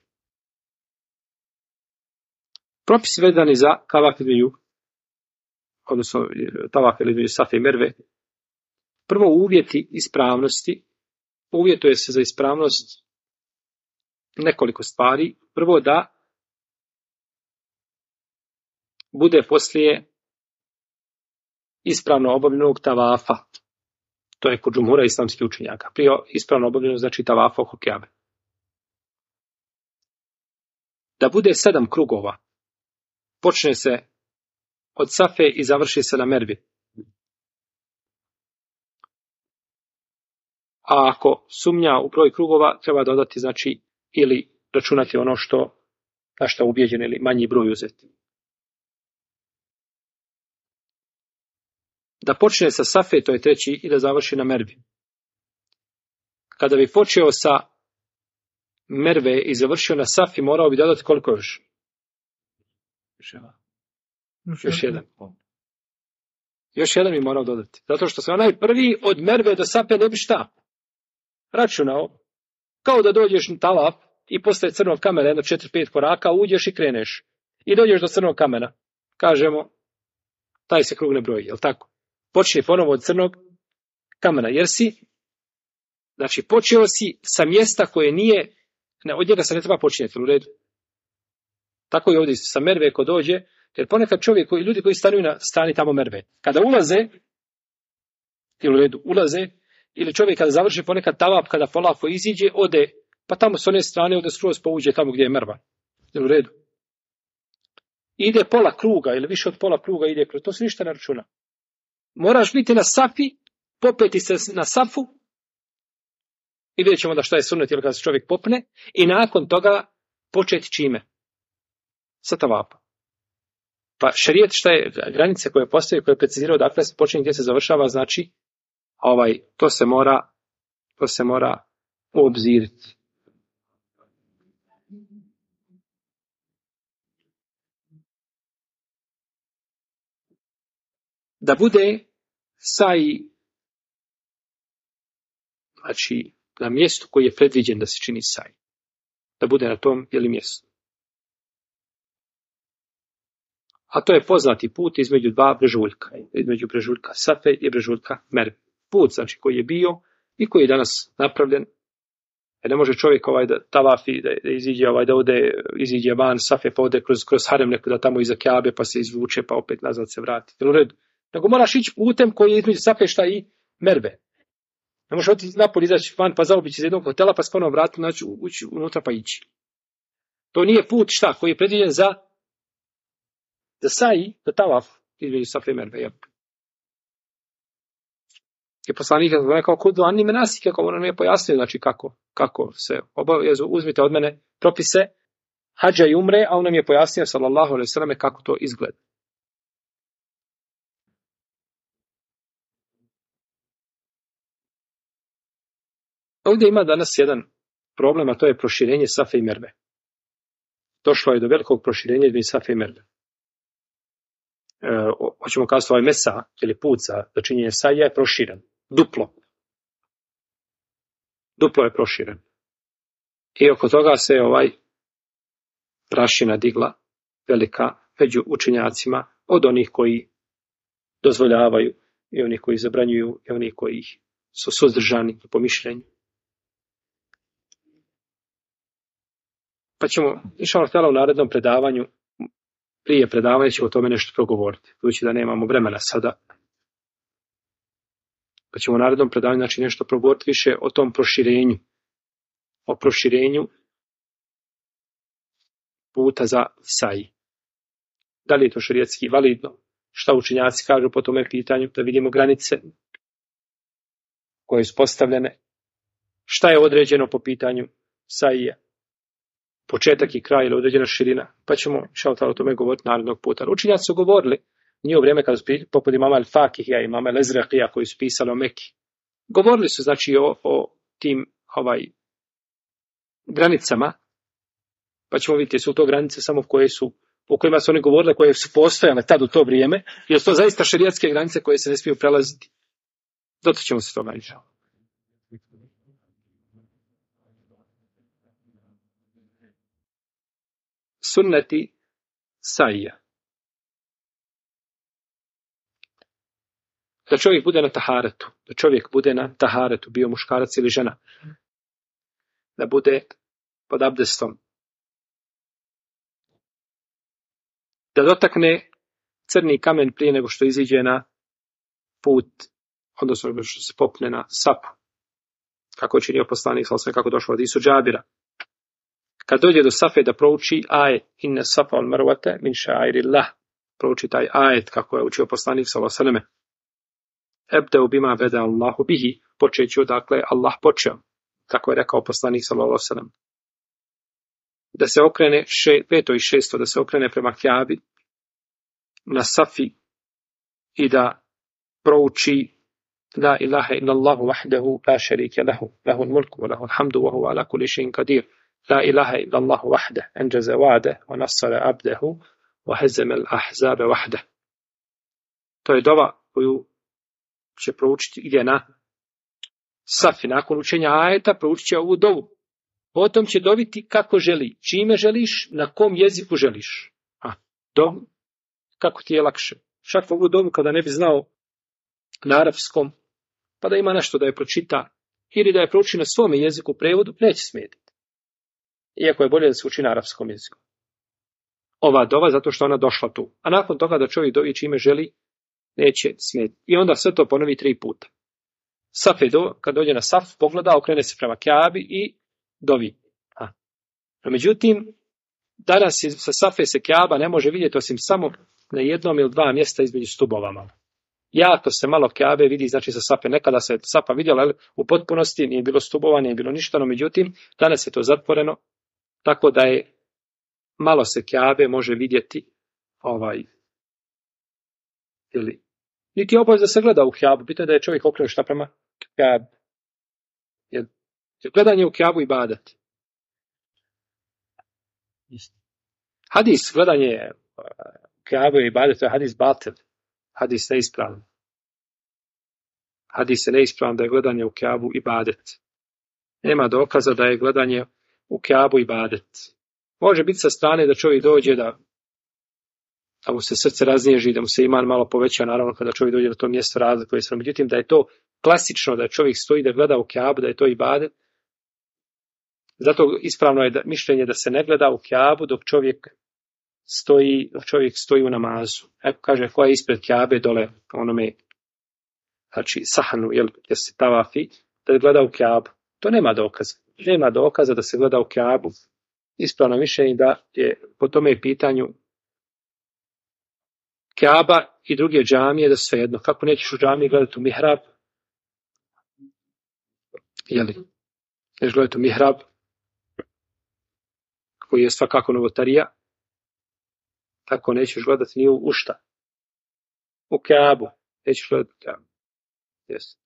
Propisi vezani za tavaf između, odnosno tavaf između Safe i Merve. Prvo, uvjeti ispravnosti. Uvjetuje se za ispravnost nekoliko stvari. Prvo, da bude poslije ispravno obavljenog tavafa. To je kod džumhura islamskih učenjaka. Prije ispravno obavljeno znači tavafa oko Kjabe. Da bude 7 krugova. Počne se od Safe i završi se na Mervi. A ako sumnja u broj krugova, treba dodati, znači, ili računati ono na što je ubijeđen ili manji broj uzeti. Da počne sa Safe, to je 3. i da završi na Mervi. Kada bi počeo sa Merve i završio na Safi, morao bi dodati koliko još? Još jedan. Još jedan bi morao dodati. Zato što se onaj prvi od Merve do Safe ne bi šta računao. Kao da dođeš na tavaf i posle crnog kamena, jedno 4-5 koraka, uđeš i kreneš. I dođeš do crnog kamena. Kažemo, taj se krug ne broji, jel tako? Počni ponovo od crnog kamena, jer znači počeo si sa mjesta koje nije, od njega se ne treba počinjeti, u redu. Tako i ovdje sa Merve ko dođe, jer ponekad ljudi koji stanuju na strani tamo Merve, kada ulaze, u redu, ili čovjek kada završi ponekad tavaf, kada polako iziđe, ode, pa tamo s one strane, ode skroz pa uđe tamo gdje je Merva. U redu. Ide pola kruga, ili više od pola kruga ide, to se ništa ne računa. Moraš biti na Safi, popeti se na Safu, i vidjet ćemo da šta je sunnet ili kada se čovjek popne, i nakon toga početi čime? Sa tavapa. Pa šerijet šta je granice koje postoje, koje je precizirao dakle se počinje gdje se završava, znači to se mora uobziriti. Da bude saji, znači na mjestu koji je predviđen da se čini saji. Da bude na tom mjestu. A to je poznati put između dva brežuljka. Između brežuljka Safe i brežuljka Merve. Put znači koji je bio i koji je danas napravljen. Jer ne može čovjek da tavafi, da iziđe, da ode, iziđe van Safe, pa ode kroz harem neko da tamo iza Kjabe, pa se izvuče, pa opet nazad se vrati. U redu. Nego moraš ići putem koji je između Safe šta i Merve. Ne možeš otići napolje, izaći van, pa zaobići iz jednog hotela, pa se ponovno vratiti, znači ući unutra pa ići. To nije put šta koji je predviđen za saji, da tavaf između Safe i Merve. I poslanik je rekao, kudu ani menasi, kako on nam je pojasnio, znači kako se obavezu, uzmite od mene propise hadža i umre, a on nam je pojasnio, sallallahu alejhi ve selleme, kako to izgleda. Ovdje ima danas jedan problem, a to je proširenje Safe i Merve. Došlo je do velikog proširenja između Safe i Merve. hoćemo kazati ovaj mesa ili put za činjenje sajja je proširen. Duplo je proširen. I oko toga se prašina digla velika među učenjacima od onih koji dozvoljavaju i onih koji zabranjuju i onih koji su suzdržani po mišljenju. Pa ćemo, inšallah ta'ala, u narednom predavanju, prije predavanja ćemo o tome nešto progovoriti. Budući da nemamo vremena sada. Pa ćemo u narednom predavanju, znači, nešto progovoriti više o tom proširenju. O proširenju puta za saji. Da li je to šerijatski validno? Šta učenjaci kažu po tome pitanju? Da vidimo granice koje su postavljene. Šta je određeno po pitanju sajije? Početak i kraj ili određena širina. Pa ćemo o tome govoriti narednog puta. Učenjaci su govorili nije u vrijeme kada su poput imama Al-Fakihija i imama Al-Ezraqija koji su pisali o Meki. Govorili su znači o tim granicama, pa ćemo vidjeti su to granice samo o kojima su oni govorili, koje su postojale tad u to vrijeme, jer su to zaista šerijatske granice koje se ne smiju prelaziti. Dotaćemo se toga. Sunneti sajja. Da čovjek bude na taharetu, bio muškarac ili žena. Da bude pod abdestom. Da dotakne crni kamen prije nego što iziđe na put, odnosno što se popne na sapu. Kako je činio poslanik, kako došlo od hadisu Džabira. Kad dođe do safe da prouči ajet inne safa wal marwata min ša'airillah. Prouči taj ajet kako je učio poslanik sallallahu alejhi ve selleme. Ebdeu bima beda Allahu bihi. Počeću, dakle, Allah počeo. Kako je rekao poslanik sallallahu alejhi ve sellem. Da se okrene 5. i 6. da se okrene prema Kjabi na safi i da prouči la ilaha illallahu wahdahu la sharika lahu lahul mulku wa lahul hamdu wa huwa ala kulli shay'in qadir. La ilaha illallahu wahdahu anjaza wa'dahu wa nassara 'abdahu wa hazama al-ahzaba wahdahu. To je dova koju će proučiti ide na safi. Nakon učenja ajeta proučit će ovu dovu. Potom će doviti kako želi, čime želiš, na kom jeziku želiš. Dovu, kako ti je lakše. Čak ovu dovu kada ne bi znao na arapskom, pa da ima nešto da je pročita, ili da je prouči na svome jeziku u prevodu, neće smetiti. Iako je bolje da se uči na arapskom jeziku. Ova dova zato što ona došla tu. A nakon toga da čovjek dovi čime želi, neće smetiti. I onda sve to ponovi 3 puta. Safedo, kad dođe na saf, pogleda, okrene se prema Kjabi i dovi. Međutim, danas sa safe se Kjaba ne može vidjeti osim samo na 1 ili 2 mjesta između stubova malo. Jako se malo Kjabe vidi, znači sa safe. Nekada se safa vidjela u potpunosti, nije bilo stubova, nije bilo ništa, no međutim, danas je to zatvoreno, tako da je malo se Kjabe može vidjeti ili niti je obavez da se gleda u Kjabu, pitanje da je čovjek okrenuo šta prema Kjabi. Jer gledanje u Kjabu i badat. Hadis, gledanje Kjabu i badat, to je hadis batil. Hadis neispravan. Hadis je neispravan da je gledanje u Kjabu i badet. Nema dokaza da je gledanje u Kjabu i badet. Može biti sa strane da čovjek dođe da mu se srce raznježi, da mu se iman malo poveća, naravno kada čovjek dođe na to mjesto razlikuje se. Međutim, da je to klasično, da čovjek stoji da gleda u Kjabu, da je to ibadet. Zato ispravno je mišljenje da se ne gleda u Kjabu dok čovjek stoji u namazu. Eko kaže, koja je ispred Kjabe dole onome, znači sahanu, jer se tavafi, da gleda u Kjabu. To nema dokaza. Nema dokaza da se gleda u Kjabu. Ispravno mišljenje da je po tome pitanju Kjaba i druge džamije da sve jedno. Kako nećeš u džamiji gledati u mihrab? Nećeš gledati u mihrab koji je svakako novotarija. Tako nećeš gledati ni u šta. U Kjabu. Nećeš gledati u Kjabu. Yes.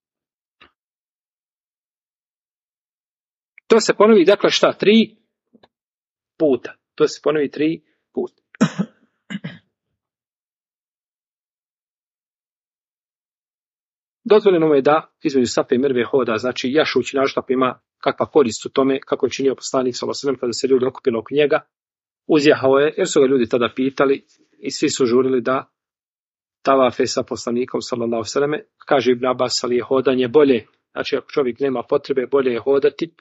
To se ponovi, dakle šta? 3 puta. To se ponovi 3 puta. Dozvoljeno mu je da između Safe i Merve hoda, znači jašući našto ako ima kakva korist u tome, kako je činio poslanik sallallahu alejhi ve sellem kada se ljudi okupili oko njega. Uzjahao je, jer su ga ljudi tada pitali i svi su žurili da tavafe sa poslanikom sallallahu alejhi ve selleme. Kaže Ibn Abbas, ali je hodanje bolje. Znači ako čovjek nema potrebe, bolje je hodati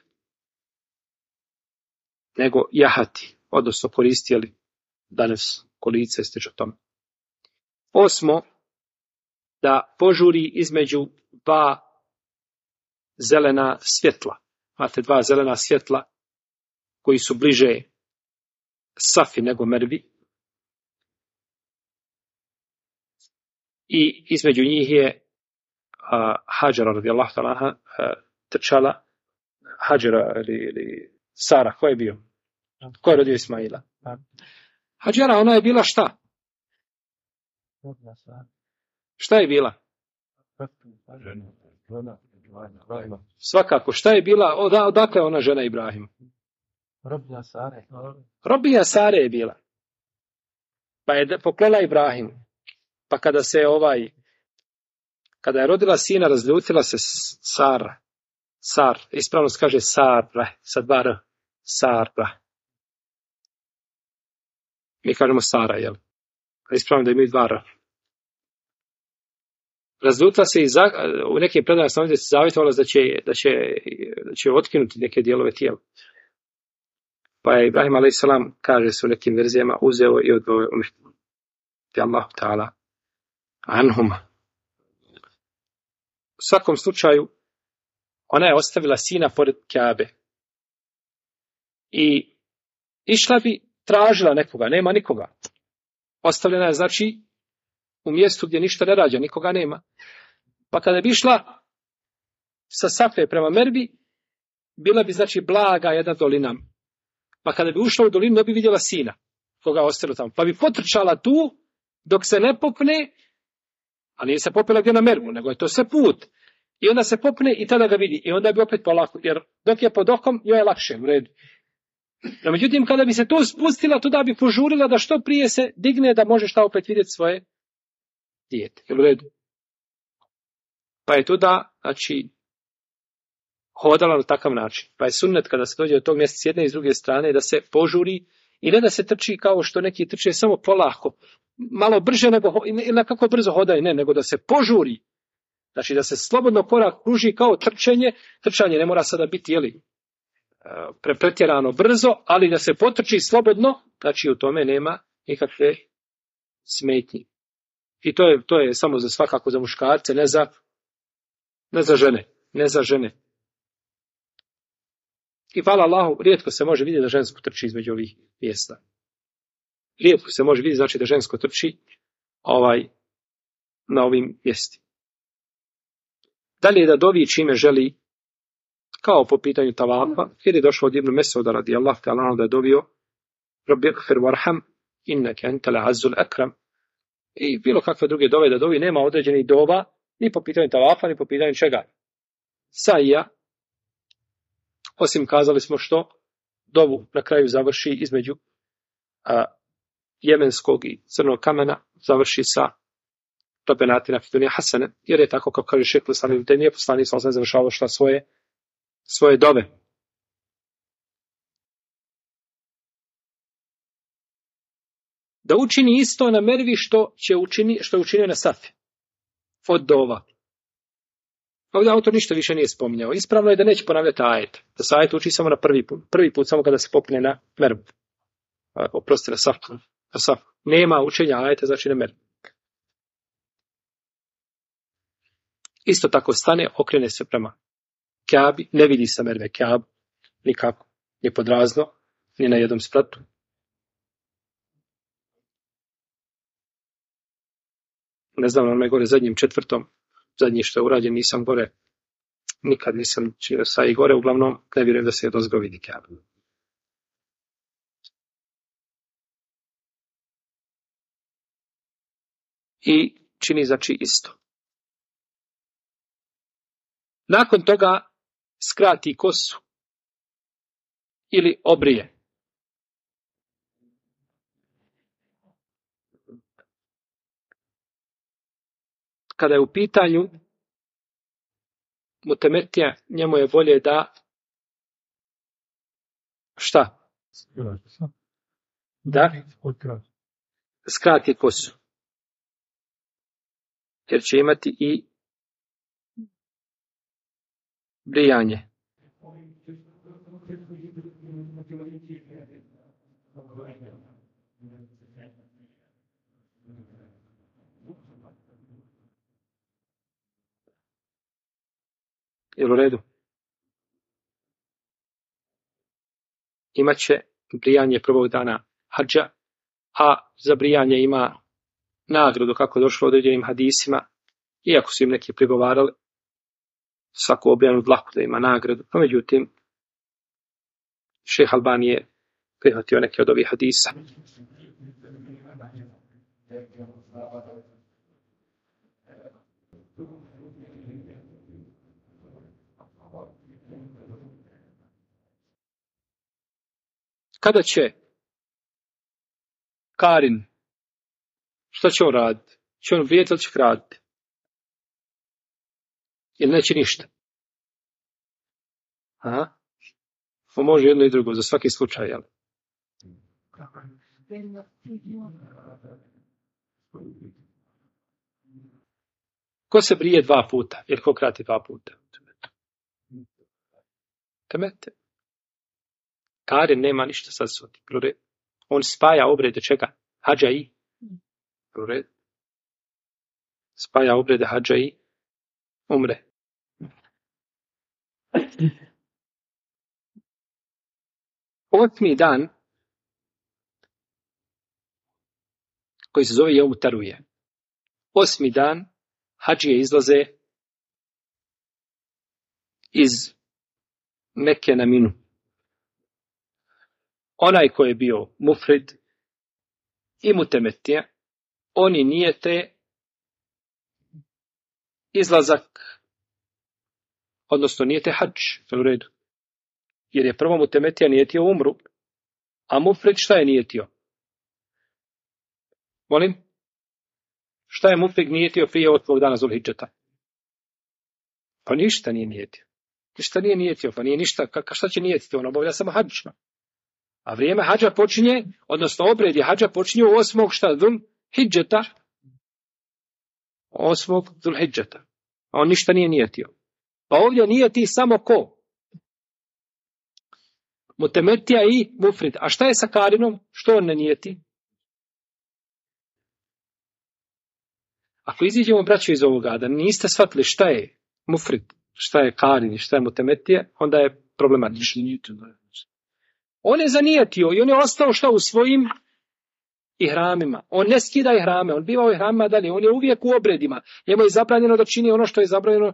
nego jahati, odnosno koristili danas kolice stiče tome. 8. Da požuri između dva zelena svjetla. Imate dva zelena svjetla koji su bliže Safi nego Mervi. I između njih je Hadžara radijallahu ta'ala trčala. Hadžara ili Sara, ko je bio? Ko je rodio Ismaila? Hadžara, ona je bila šta? Šta je bila? Svakako, šta je bila? Odakle ona žena Ibrahima? Robija Sare je bila. Pa je poklela Ibrahim. Pa kada se kada je rodila sina, razljutila se Sar, ispravno se kaže Sara, sa dva R, Sara. Mi kažemo Sara, jel? Ispravno da imaju dva R. Razljutila se i u nekim predajama sam ovdje se zavjetovala da će otkinuti neke dijelove tijela. Pa je Ibrahim a.s. kaže se u nekim verzijama uzeo i odveo umrti Allahu ta'ala anhuma. U svakom slučaju ona je ostavila sina pored Kjabe i išla bi, tražila nekoga, nema nikoga. Ostavljena je znači u mjestu gdje ništa ne rađa, nikoga nema. Pa kada bi išla sa Safe prema Mervi, bila bi znači blaga jedna dolina. Pa kada bi ušla u dolinu, ne bi vidjela sina koga ostavila tamo. Pa bi potrčala tu dok se ne popne, a nije se popela gdje na Mervu, nego je to sve put. I onda se popne i tada ga vidi. I onda bi opet polako, jer dok je pod okom, joj je lakše u redu. No, međutim, kada bi se to spustila, tada bi požurila da što prije se digne da može šta opet vidjeti svoje dijete. Jel u redu? Pa je to da, znači, hodala na takav način. Pa je sunnet kada se dođe do tog mjesta s jedne i s druge strane da se požuri i ne da se trči kao što neki trče samo polako. Malo brže ili kako brzo hodaju, ne, nego da se požuri. Znači da se slobodno korak kruži kao trčanje. Trčanje ne mora sada biti, pretjerano brzo, ali da se potrči slobodno, znači u tome nema nikakve smetnje. I to je samo za svakako za muškarce, ne za žene. Ne za žene. I hvala Allahu, rijetko se može vidjeti da žensko trči između ovih mjesta. Rijetko se može vidjeti, znači da žensko trči na ovim mjestima. Dalje da dovi čime želi, kao po pitanju tavafa, jer je došlo od Ibn Mesauda radijallahu ta'ala da je dovio Rabbi ighfir warham innaka antal azzul akram. I bilo kakve druge dove da dovi, nema određenih dova ni po pitanju tavafa, ni po pitanju čega. Saija, osim kazali smo što dovu na kraju završi između jemenskog i crnog kamena, završi sa Rabbenatina fi dunja hasene, jer je tako kao kaže šejh Islam da nije poslanik sallallahu alejhi ve sellem završavao šta svoje dove. Da učini isto na Mervi što je učinio na Safi. Od dova. Ovdje autor ništa više nije spominjao. Ispravno je da neće ponavljati ajet. Da se ajet uči samo na prvi put, samo kada se popne na Mervu. Oprosti, na Safu. Nema učenja ajeta, znači na Mervu. Isto tako stane, okrene se prema Kjabi, ne vidi sa Merve Kjabu, nikako, ni podrazno, ni na jednom spratu. Ne znam, ono je gore zadnjim četvrtom, zadnji što je urađen, nisam gore, nikad nisam činio sa i gore, uglavnom ne vjerujem da se je dozgo vidi Kjabu. I čini znači isto. Nakon toga skrati kosu ili obrije. Kada je u pitanju mutemetija, njemu je bolje da šta? Da skrati kosu. Jer će imati i brijanje. Jel u redu? Imaće brijanje prvog dana hadža, a za brijanje ima nagradu kako je došlo određenim hadisima, iako su im neki prigovarali svaku objavnu dlaku da ima nagradu. No, međutim, šejh Albani je prihvatio neke od ovih hadisa. Kada će Karin, šta će on raditi? Će on vrijeti ili će kraditi? Ili neće ništa? Aha. On može jedno i drugo, za svaki slučaj, jel? Ko se brije 2 puta? Ili ko krati 2 puta? Temete. Karin nema ništa sad svoti. On spaja obrede čega? Hadža i? Spaja obrede hadža i umre. Osmi dan, koji se zove Jevmu Taruje. 8. dan hadžije izlaze iz Mekke na Minu. Onaj ko je bio mufrid i mutemetija, oni nijete izlazak, odnosno nijete hadž, u redu. Jer je prvo mutemetija nijetio umru, a mufrid šta je nijetio? Molim? Šta je mufrid nijetio prije 8. dana Zulhidžeta? Pa ništa nije nijetio. Ništa nije nijetio, pa nije ništa. Šta će nijetiti? On obavlja samo hadž. A vrijeme hadža počinje, odnosno obredi hadža počinje u 8. šta? Zulhidžeta. 8. Zulhidžeta. A on ništa nije nijetio. Pa ovdje nijeti samo ko? Mutemetija i mufrid. A šta je sa Karinom? Što on ne nijeti? Ako iziđemo, braćo, iz ovoga, da niste shvatili šta je mufrid, šta je Karin i šta je mutemetija, onda je problematično. On je zanijetio i on je ostao šta u svojim ihramima. On ne skida ihrame, on biva u ihramima dalje, on je uvijek u obredima. Njemu je zabranjeno da čini ono što je zabranjeno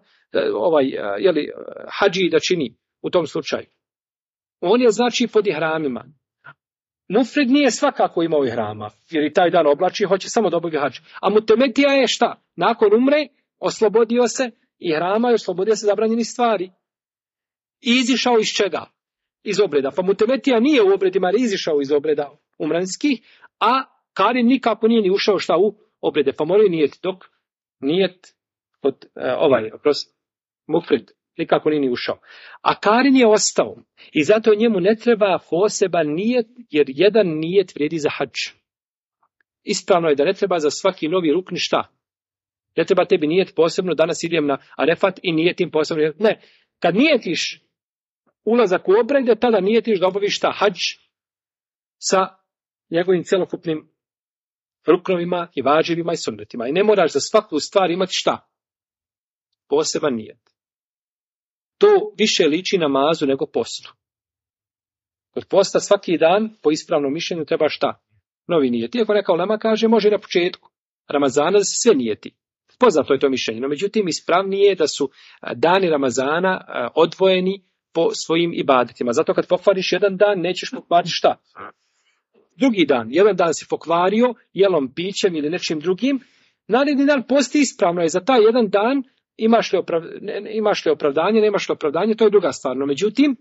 hadži da čini u tom slučaju. On je znači pod ihramima. Mufrid nije svakako imao ihrama, jer i taj dan oblači i hoće samo da obavi hadž. A mutemetija je šta? Nakon umre, oslobodio se ihrama i oslobodio se zabranjenih stvari. I izišao iz čega? Iz obreda. Pa mutemetija nije u obredima, ali izišao iz obreda umranskih, a Karin nikako nije ni ušao šta u obrede. Pa moraju nijeti dok nijet od mufrid nikako nije ni ušao. A Karin je ostao. I zato njemu ne treba poseban nijet, jer jedan nijet vrijedi za hadž. Ispravno je da ne treba za svaki novi rukn šta? Ne treba tebi nijet posebno, danas idem na Arefat i nijetim posebno. Ne, kad nijetiš ulazak u obrede, tada nijetiš da obaviš šta? Hadž sa njegovim celokupnim ruknovima i vađivima i sunnetima. I ne moraš za svaku stvar imati šta? Poseban nijet. To više liči namazu nego postu. Kod posta svaki dan, po ispravnom mišljenju, treba šta? Novi nijet. Iako neka ulema kaže, može na početku Ramazana da se sve nijeti. Poznato je to mišljenje. No, međutim, ispravnije je da su dani Ramazana odvojeni po svojim ibadetima. Zato kad pokvariš jedan dan, nećeš pokvariti šta? Drugi dan. Jedan dan si pokvario jelom, pićem ili nečim drugim. Naredni dan posti ispravno je za taj jedan dan. Imaš li opravdanje, nemaš li opravdanje, to je druga stvar. No, međutim,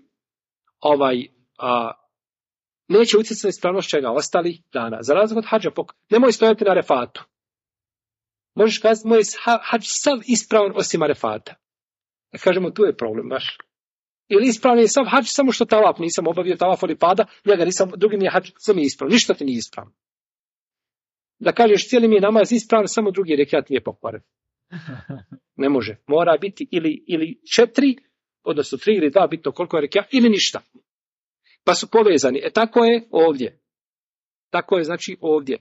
neće utjecati na ispravnost čega? Ostali dana. Za razliku od hadža, nemoj stojati na Arefatu. Možeš kazati, moj hadž sav ispravan osim Arefata. Kažemo, tu je problem baš. Ili ispravni je sav hadž, samo što tavaf nisam obavio, tavaf ili pada, njega nisam, drugi mi je hadž, sve mi je ispravno. Ništa ti nije ispravno. Da kažeš, cijeli mi je namaz ispravan, samo drugi rekiat nije pokvaren. Ne može. Mora biti ili 4, odnosno 3 ili 2, bitno koliko je rekiat, ili ništa. Pa su povezani. Tako je ovdje. Tako je, znači, ovdje.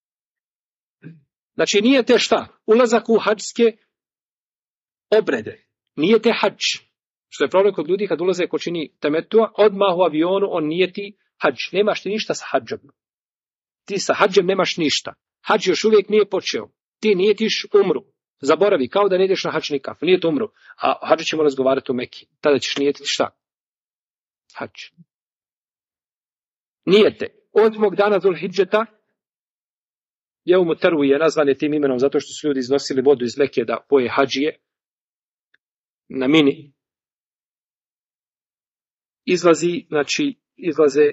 Znači, nije te šta? Ulazak u hadžske obrede. Nije te hadž. Što je problem kod ljudi kad ulaze ko čini temetua, odmah u avionu on nije ti hadž. Nemaš ti ništa sa hadžom. Ti sa hadžem nemaš ništa. Hadž još uvijek nije počeo. Ti nijetiš umru. Zaboravi, kao da ne ideš na hadž nikaf. Nijet umru. A hadž ćemo razgovarati u Meki. Tada ćeš nijetiti šta? Hadž. Nijete. 8. dana Zulhidžeta Jeumu Tervije nazvan je tim imenom zato što su ljudi iznosili vodu iz Meke da poje hadžije na Mini. Izlaze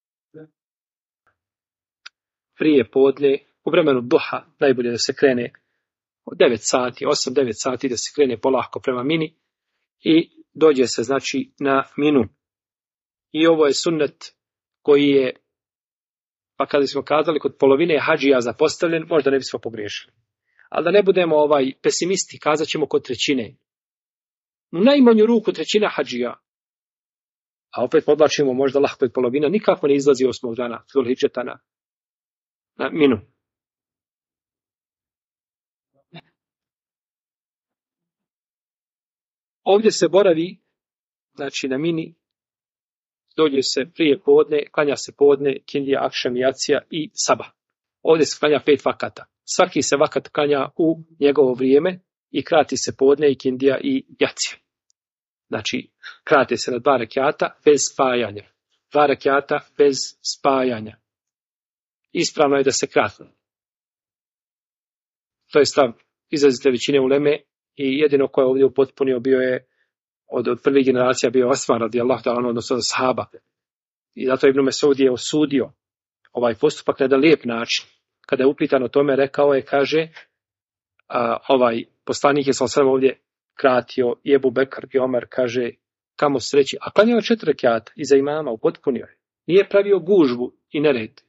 prije podne, u vremenu duha, najbolje da se krene 9 sati, 8-9 sati da se krene polako prema Mini i dođe se znači na Minu. I ovo je sunnet koji je, pa kada smo kazali kod polovine hadžija zapostavljen, možda ne bismo pogriješili. Ali da ne budemo pesimisti, kazat ćemo kod trećine. U najmanju ruku trećina hadžija, a opet podlačimo možda lahko je polovina, nikako ne izlazi 8. dana Zulhidžeta na Minu. Ovdje se boravi, znači na Mini, dođe se prije podne, klanja se podne, kindija, akšam, jacija i sabah. Ovdje se klanja 5 vakata. Svaki se vakat klanja u njegovo vrijeme i krati se podne i kindija i jacija. Znači, krati se na 2 rekiata bez spajanja. 2 rekiata bez spajanja. Ispravno je da se krati. To je stav izrazite većine uleme i jedino ko je ovdje upotpunio bio je od prvih generacija bio Osman radijallahu ta'ala odnosno od sahaba. I zato Ibn Mesud je osudio ovaj postupak na jedan lijep način. Kada je upitan o tome, rekao je, kaže, ovaj poslanik je sam ovdje kratio, i Ebu Bekr i Omer, kaže, kamo sreći, a klanjao 4 rekiata iza imama, upotpunio je. Nije pravio gužbu i nered.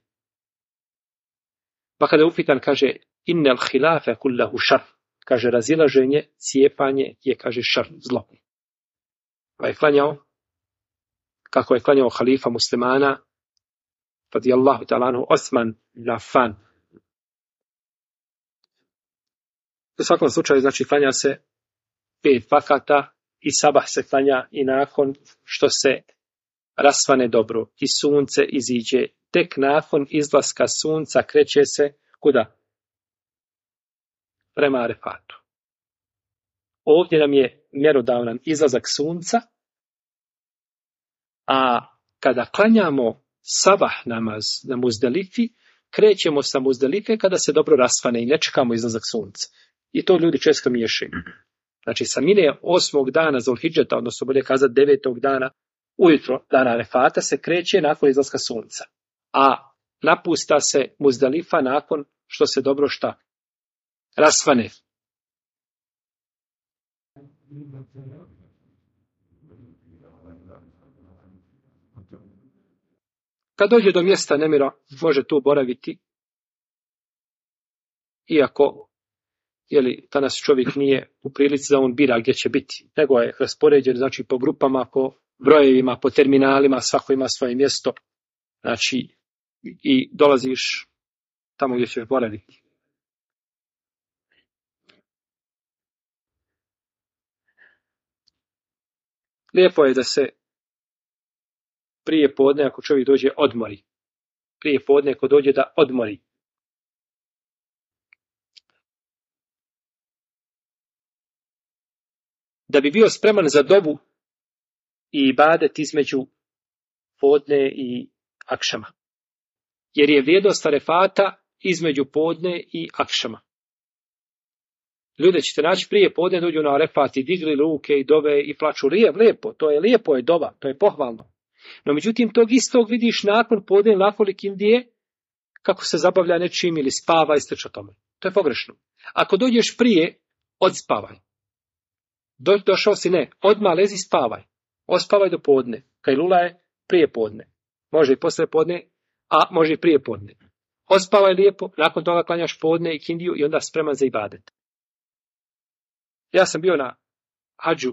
Pa kada je upitan, kaže, innel hilafe kullahu šar, kaže, razilaženje, cijepanje je, kaže, šar, zlo. Pa je klanjao, kako je klanjao halifa muslimana, radijallahu ta'ala anhu, Osman ibn Affan. U svakom slučaju, znači, klanja se 5 vakata i sabah se klanja i nakon što se rasvane dobro i sunce iziđe, tek nakon izlaska sunca kreće se kuda? Prema Arefatu. Ovdje nam je mjerodavan izlazak sunca, a kada klanjamo sabah namaz na Muzdelifi, krećemo sa Muzdelife kada se dobro rasvane i ne čekamo izlazak sunca. I to ljudi često miješaju. Znači, sa Mine 8. dana Zulhidžeta, odnosno bolje kazati 9. dana ujutro dana Arefata se kreće nakon izlaska sunca. A napusta se Muzdelifa nakon što se dobro šta? Rasvane. Kad dođe do mjesta nemira, može tu boraviti, iako danas čovjek nije u prilici da on bira gdje će biti, nego je raspoređen, znači po grupama, po brojevima, po terminalima, svako ima svoje mjesto, znači i dolaziš tamo gdje ćeš boraviti. Lijepo je da se prije podne, ako čovjek dođe, odmori. Prije podne, ako dođe, da odmori. Da bi bio spreman za dovu i ibadet između podne i akšama. Jer je vrijednost Arefata između podne i akšama. Ljude ćete naći prije podne, dođu na Arefat i digli ruke i dove i plaču. Lijepo, to je lijepo, je dova, to je pohvalno. No međutim, tog istog vidiš nakon podne, nakon likindije, kako se zabavlja nečim ili spava i slično tome. To je pogrešno. Ako dođeš prije, odspavaj. Došao si, ne, odmah lezi spavaj. Ospavaj do podne. Kajlula je prije podne. Može i posle podne, a može i prije podne. Ospavaj lijepo, nakon toga klanjaš podne i kindiju i onda spreman za ibadet. Ja sam bio na hadžu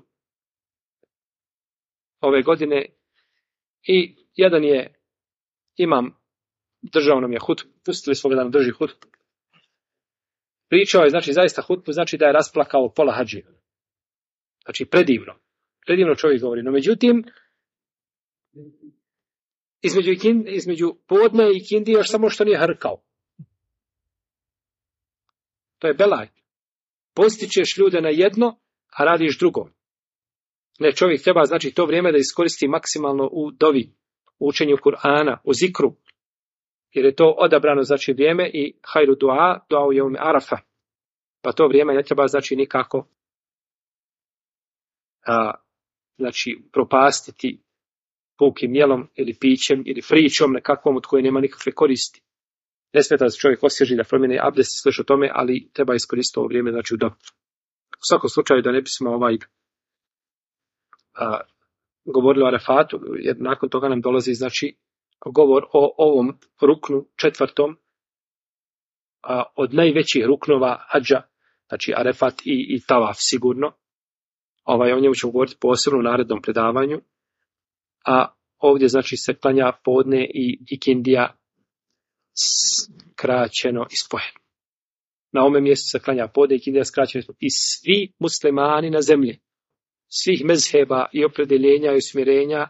ove godine i jedan je imam, držao nam je hutbu, pustili smo ga da nam drži hutbu. Pričao je, znači, zaista hutbu, znači da je rasplakao pola hadži. Znači, predivno. Predivno čovjek govori. No, međutim, između podne i kindi još samo što nije hrkao. To je belaj. Postičeš ljude na jedno, a radiš drugo. Ne, čovjek treba, znači, to vrijeme da iskoristi maksimalno u dovi, u učenju Kur'ana, u zikru. Jer je to odabrano, znači, vrijeme i hajru dua u jevme arafa. Pa to vrijeme ne treba, znači, nikako znači, propastiti pukim jelom ili pićem ili frićom nekakvom od koje nema nikakve koristi. Ne smeta da se čovjek osvježi, da promijeni abdest i slično tome, ali treba iskoristiti ovo vrijeme, znači, u dobu. U svakom slučaju da ne bismo govorili o Arefatu, jer nakon toga nam dolazi, znači, govor o ovom ruknu četvrtom, od najvećih ruknova hadža, znači Arefat i Tavaf sigurno. O njemu ćemo govoriti posebno u narednom predavanju. A ovdje, znači, se klanja podne i kindija skraćeno i spojeno. Na ovome mjestu se klanja podne i kindija skraćeno i spojeno. I svi muslimani na zemlji, svih mezheba i opredeljenja i usmjerenja,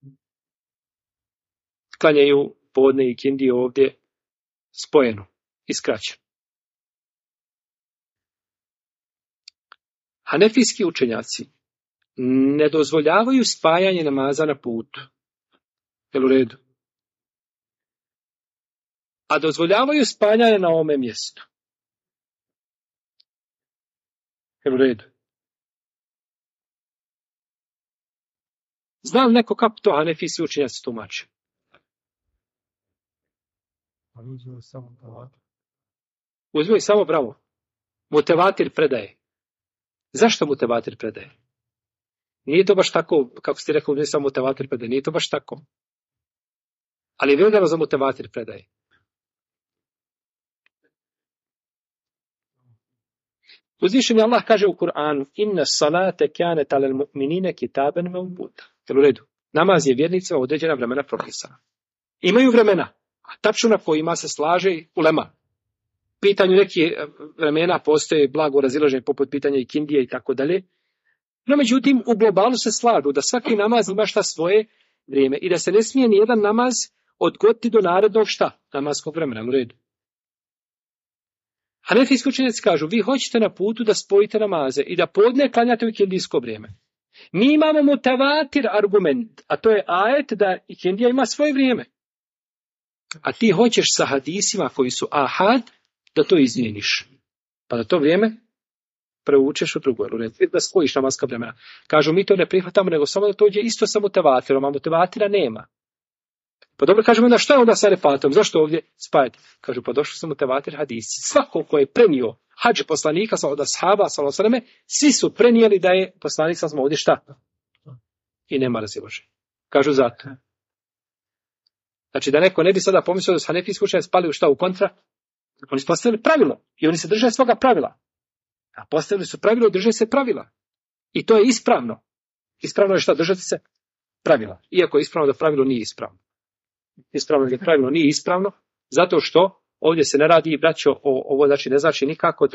klanjaju podne i kindiju ovdje spojeno i skraćeno. Hanefijski učenjaci ne dozvoljavaju spajanje namaza na putu. Jel u redu? A dozvoljavaju spajanje na ovome mjestu. Jel u redu? Zna li neko kako to Hanefijski učenjaci tumače? Uzmaju samo bravo. Mutevatir predaje. Zašto mutevatir predaje? Nije to baš tako, kako ste rekli, ne samo mutevatir predaje, nije to baš tako. Ali je vezano za mutevatir predaje. Uzvišeni Allah kaže u Kur'anu: Inna salate kanet alel mu'minine kitaben mevquta. Jel u redu? Namaz je vjernicima određena vremena propisana. Imaju vremena, a tačno na kojima se slaže ulema. Pitanju nekih vremena postoje blago razilaženje poput pitanja i kindije i tako dalje. No, međutim, u globalu se slažu da svaki namaz ima šta svoje vrijeme i da se ne smije ni jedan namaz odgoditi do narednog šta? Namaskog vremena, u redu. Hanefijski učenjaci kažu, vi hoćete na putu da spojite namaze i da podne klanjate u ikindijsko vrijeme. Mi imamo mutavatir argument, a to je ajet da ikindija ima svoje vrijeme. A ti hoćeš sa hadisima koji su ahad da to izmijeniš. Pa da to vrijeme preučeš u drugoj. Da spojiš namaska vremena. Kažu, mi to ne prihvatamo, nego samo da to uđe isto sa mutavatirom, a mutavatira nema. Pa dobro, kažemo, onda što je onda sa Arefatom? Zašto ovdje spajati? Kažu, pa došli su mutavatir hadisi. Svako ko je prenio hadž poslanika od ashaba, svi su prenijeli da je poslanik sam ovdje šta? I nema razilaženja. Kažu zato. Znači da neko ne bi sada pomislio da su hanefijski učenjaci spali u šta, u kontra? Oni su postavili pravilo i oni se drže svoga pravila. A postavili su pravilo, drže se pravila. I to je ispravno. Ispravno je šta? Držati se pravila. Iako je ispravno da pravilo nije ispravno. Ispravno je da pravilo nije ispravno, zato što ovdje se ne radi, braćo, ovo znači ne znači nikako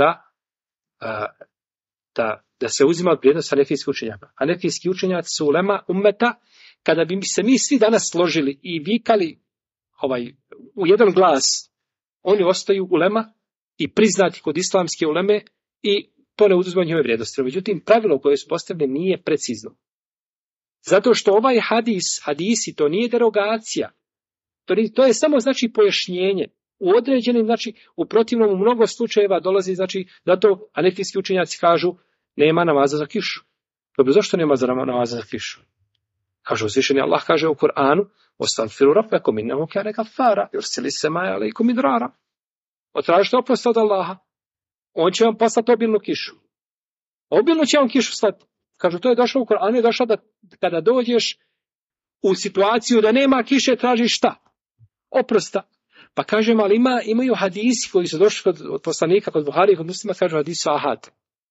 da se uzima vrijednost hanefijskih učenjaka. Hanefijski učenjaci su ulema ummeta. Kada bi se mi svi danas složili i vikali u jedan glas, oni ostaju ulema i priznati kod islamske uleme i to ne uzima njihove vrijednosti. Međutim, pravilo koje su postavljene nije precizno. Zato što ovaj hadisi, to nije derogacija. To je samo, znači, pojašnjenje. U određenim, znači, u protivnom u mnogo slučajeva dolazi, znači, zato hanefijski učenjaci kažu, nema namaza za kišu. Dobro, zašto nema namaza za kišu? Kažu uzvišeni Allah kaže u Kur'anu: "Ostaghfiru rabbakum innahu kana ghaffara yursilis samaa alaykum midrara." Tražite oprost od Allaha. On će vam poslati obilnu kišu. Obilnu će vam kišu slati. Kažu, to je došlo u Koranu, je došlo da kada dođeš u situaciju da nema kiše, tražiš šta? Oprosta. Pa kažem, ali imaju hadisi koji su došli od poslanika, kod Buhari i kod Muslima, kažu hadisu ahad.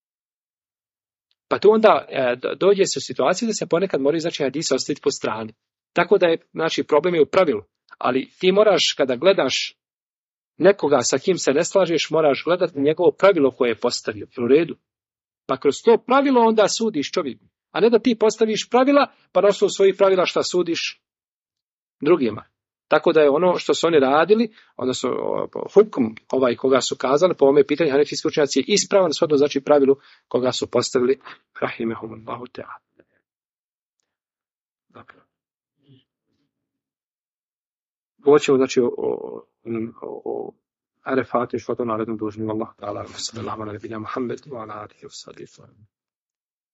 Pa tu onda dođe se u situaciju da se ponekad moraju, znači, hadise ostaviti po strani. Tako da je, znači, problem je u pravilu. Ali ti moraš, kada gledaš nekoga sa kim se ne slažeš, moraš gledati njegovo pravilo koje je postavio. U redu. Pa kroz to pravilo onda sudiš čovjeku. A ne da ti postaviš pravila, pa na osnovu svojih pravila šta sudiš drugima. Tako da je ono što su oni radili, odnosno hukm ovaj koga su kazali, po ovome pitanju hanefijski učenjaci je ispravan, shodno znači pravilu koga su postavili, rahimehumullahu ta'ala. Dobro. Govorit znači o Arefatu i što to naredno dužnim Allah ta'ala, sallallahu alaihi wa sallam, Muhammed, wa ala alihi wa sallam.